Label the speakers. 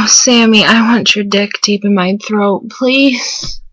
Speaker 1: Sammy, I want your dick deep in my throat, please.